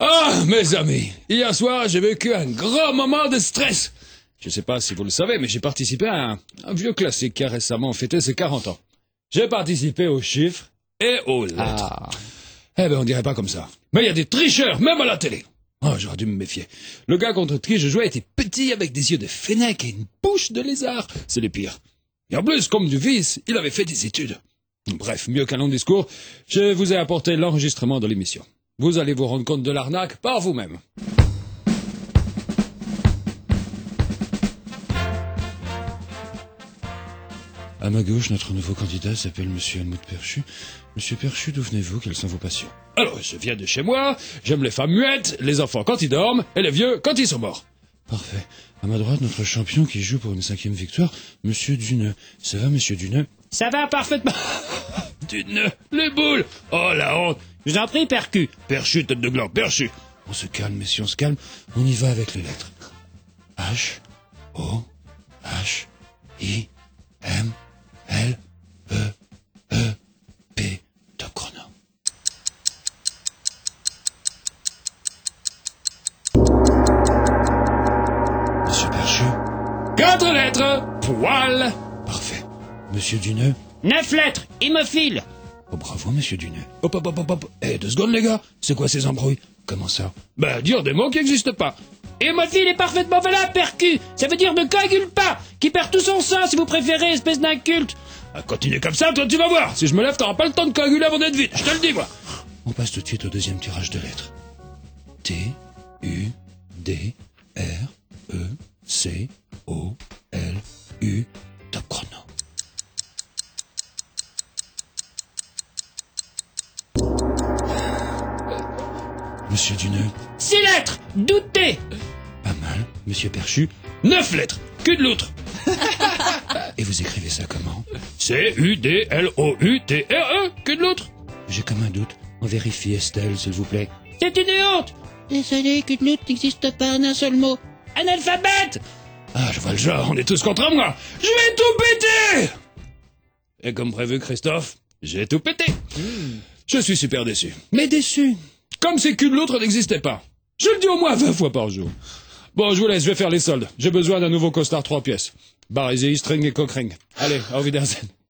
Ah, mes amis, hier soir, j'ai vécu un grand moment de stress. Je ne sais pas si vous le savez, mais j'ai participé à un vieux classique qui a récemment fêté ses 40 ans. J'ai participé aux chiffres et aux lettres. Ah. Eh ben, on dirait pas comme ça. Mais il y a des tricheurs, même à la télé. Oh, j'aurais dû me méfier. Le gars contre qui je jouais était petit avec des yeux de fennec et une bouche de lézard. C'est le pire. Et en plus, comme du vice, il avait fait des études. Bref, mieux qu'un long discours, je vous ai apporté l'enregistrement de l'émission. Vous allez vous rendre compte de l'arnaque par vous-même. À ma gauche, notre nouveau candidat s'appelle Monsieur Helmut Perchu. Monsieur Perchu, d'où venez-vous? Quelles sont vos passions? Alors, je viens de chez moi, j'aime les femmes muettes, les enfants quand ils dorment, et les vieux quand ils sont morts. Parfait. À ma droite, notre champion qui joue pour une 5e victoire, Monsieur Duneux. Ça va, Monsieur Duneux? Ça va parfaitement. Duneux, les boules! Oh, la honte! Je vous en prie, Percu. Perchu, tête de gland, Perchu! On se calme, mais si on se calme, on y va avec les lettres. H, O, H, I, M, L, E, E, P, top chrono. Monsieur Perchu? 4 lettres! Poil! Parfait. Monsieur Duneux? 9 lettres, hémophile. Oh, bravo, monsieur Duneux. Hop, hop, hop, hop, hop. 2 secondes, les gars. C'est quoi ces embrouilles? Comment ça? Ben, dire des mots qui n'existent pas. Hémophile est parfaitement valable, Percu. Ça veut dire ne coagule pas, qui perd tout son sang, si vous préférez, espèce d'inculte. Ah, continue comme ça, toi, tu vas voir. Si je me lève, t'auras pas le temps de coaguler avant d'être vite. Je te le dis, moi. On passe tout de suite au deuxième tirage de lettres. T, U, D, R, E, C, O, L, U, top chrono. Monsieur Duneux? 6 lettres, douté. Pas mal. Monsieur Perchu? 9 lettres. Que de l'autre. Et vous écrivez ça comment? C-U-D-L-O-U-T-R-E. Que de l'autre. J'ai comme un doute. On vérifie Estelle, s'il vous plaît. C'est une honte. Désolé, Kudlout n'existe pas en un seul mot. Analphabète. Ah, je vois le genre, on est tous contre moi. Je vais tout péter. Et comme prévu, Christophe, j'ai tout pété. Je suis super déçu. Mais déçu. Comme si que de l'autre n'existait pas. Je le dis au moins 20 fois par jour. Bon, je vous laisse, je vais faire les soldes. J'ai besoin d'un nouveau costard 3 pièces. Barésie, string et cockring. Allez, au Wiedersehen.